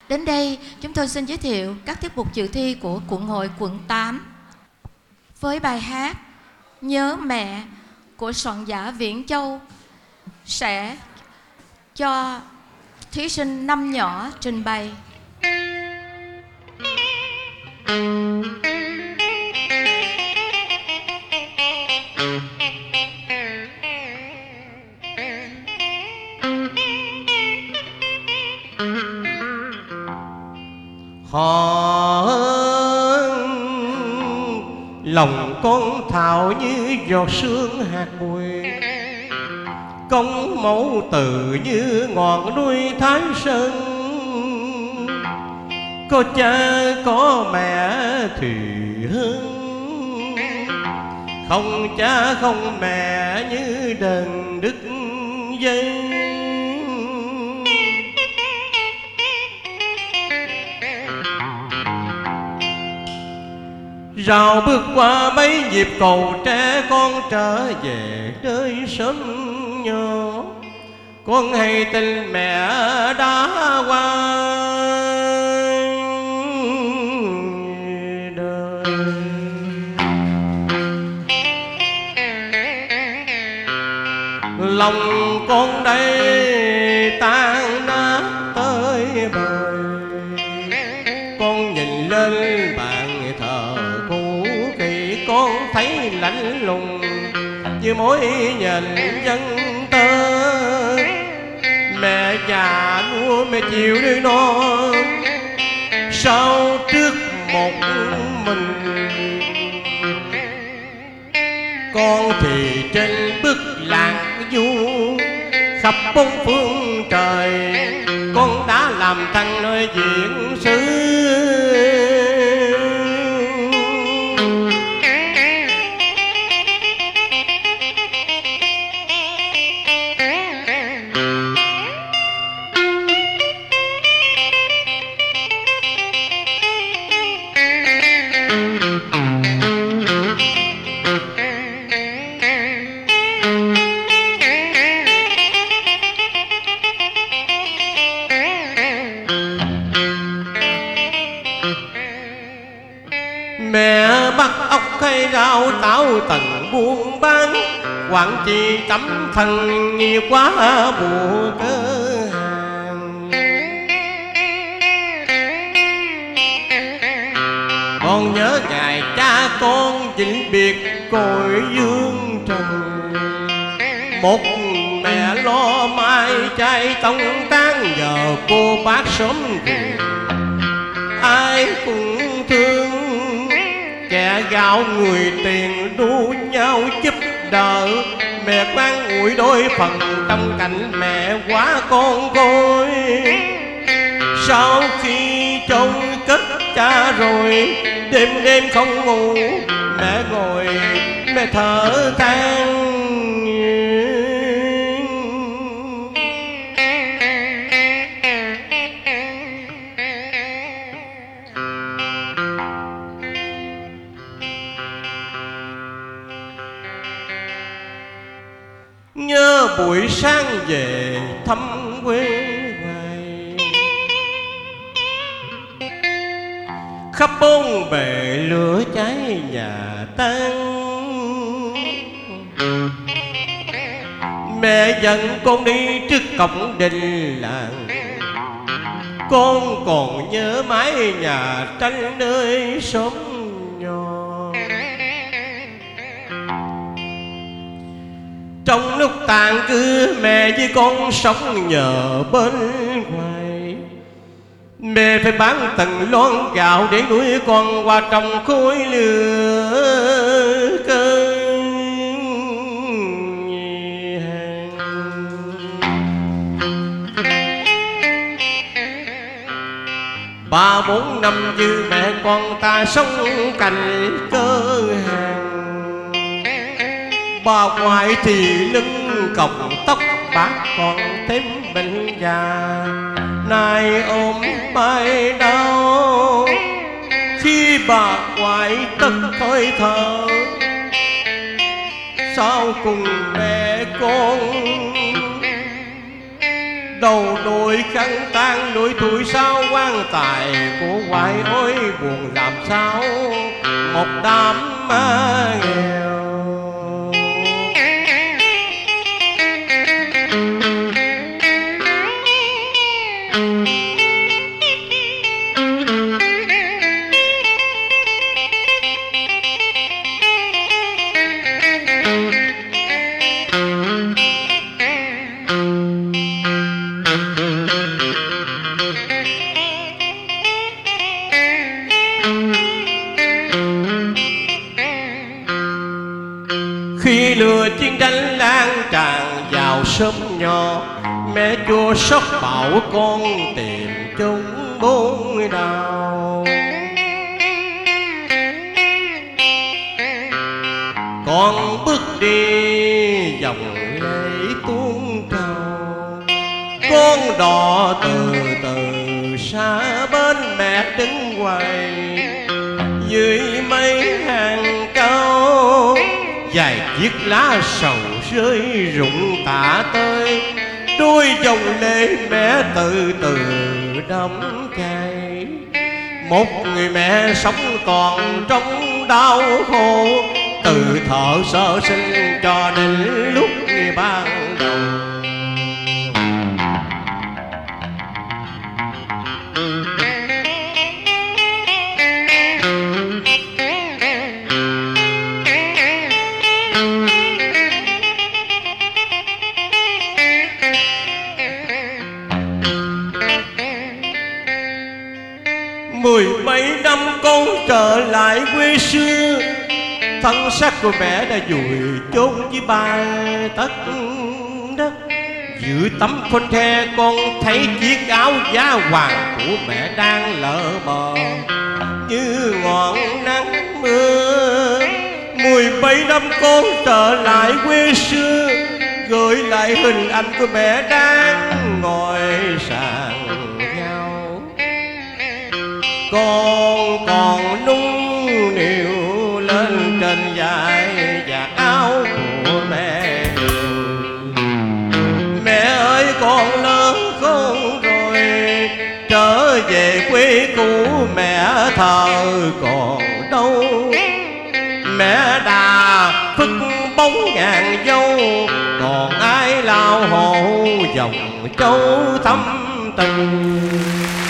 Đến đây, chúng tôi xin giới thiệu các tiết mục dự thi của quận hội quận 8 với bài hát Nhớ Mẹ của soạn giả Viễn Châu sẽ cho thí sinh Năm Nhỏ trình bày. Họ lòng con thảo như giọt sương hạt bụi, công mẫu từ như ngọn núi Thái Sơn. Có cha có mẹ thì hơn, không cha không mẹ như đờn đứt dây. Rào bước qua mấy nhịp cầu trẻ, con trở về nơi sớm nhỏ. Con hay tin mẹ đã qua đời. Lòng con đây tan nát tới bời. Con nhìn lên bàn thờ cũ kỳ, con thấy lạnh lùng như mối nhìn dân tơ. Mẹ già nuôi mẹ chịu đứa non, sao trước một mình. Con thì trên bức lạc du khắp bốn phương trời, con đã làm thằng nơi diễn xứ. Mẹ bắt ốc hay rau táo tầng buôn bán, quản trị tấm thân nhiều quá bùa cơ hàng. Con nhớ ngày cha con vĩnh biệt cội dương trần. Một mẹ lo mai trai tông tán, giờ cô bác sớm về ai cũng thương. Kẻ gạo người tiền đu nhau giúp đỡ, mẹ quan ủi đôi phần trong cảnh mẹ quá con côi. Sau khi chôn cất cha rồi, đêm đêm không ngủ, mẹ ngồi mẹ thở than. Nhớ buổi sáng về thăm quê hoài, khắp bốn bề lửa cháy nhà tan. Mẹ dẫn con đi trước cổng đình làng, con còn nhớ mái nhà tranh nơi xóm nhỏ. Trong lúc tàn cư, mẹ với con sống nhờ bên ngoài. Mẹ phải bán từng lon gạo để nuôi con qua trong khối lửa cơ. Ba bốn năm như mẹ con ta sống cạnh cơ hàng. Bà ngoại thì lưng còng tóc bạc còn thêm bệnh già, nay ôm bay đau. Khi bà ngoại tất hơi thở, sau cùng mẹ con đầu đuôi khăn tan núi tuổi sao quan tài của hoài ôi buồn làm sao một đám nghèo. Khi lửa chiến tranh lan tràn vào sớm nhỏ, mẹ chùa sốc bảo con tìm chung bốn đào. Con bước đi dòng lệ tuôn trào, con đò từ từ xa bên mẹ đứng hoài dưới mấy hàng cao. Vài chiếc lá sầu rơi rụng tả tơi, đôi dòng lệ mẹ từ từ đắm cay. Một người mẹ sống còn trong đau khổ, từ thở sơ sinh cho đến lúc ban đầu. Mười mấy năm con trở lại quê xưa, thân xác của mẹ đã vùi chôn với ba tấc đất. Giữa tấm phên tre con thấy chiếc áo giá hoàng của mẹ đang lờ mờ như ngọn nắng mưa. Mười mấy năm con trở lại quê xưa, gửi lại hình ảnh của mẹ đang ngồi sàn nhau. Con còn nung niu lên trên vai vạt áo của mẹ. Mẹ ơi con lớn khôn rồi, trở về quê cũ mẹ thờ còn đâu. Mẹ đã phất bóng ngàn dâu, còn ai lao hộ dòng châu thâm tình.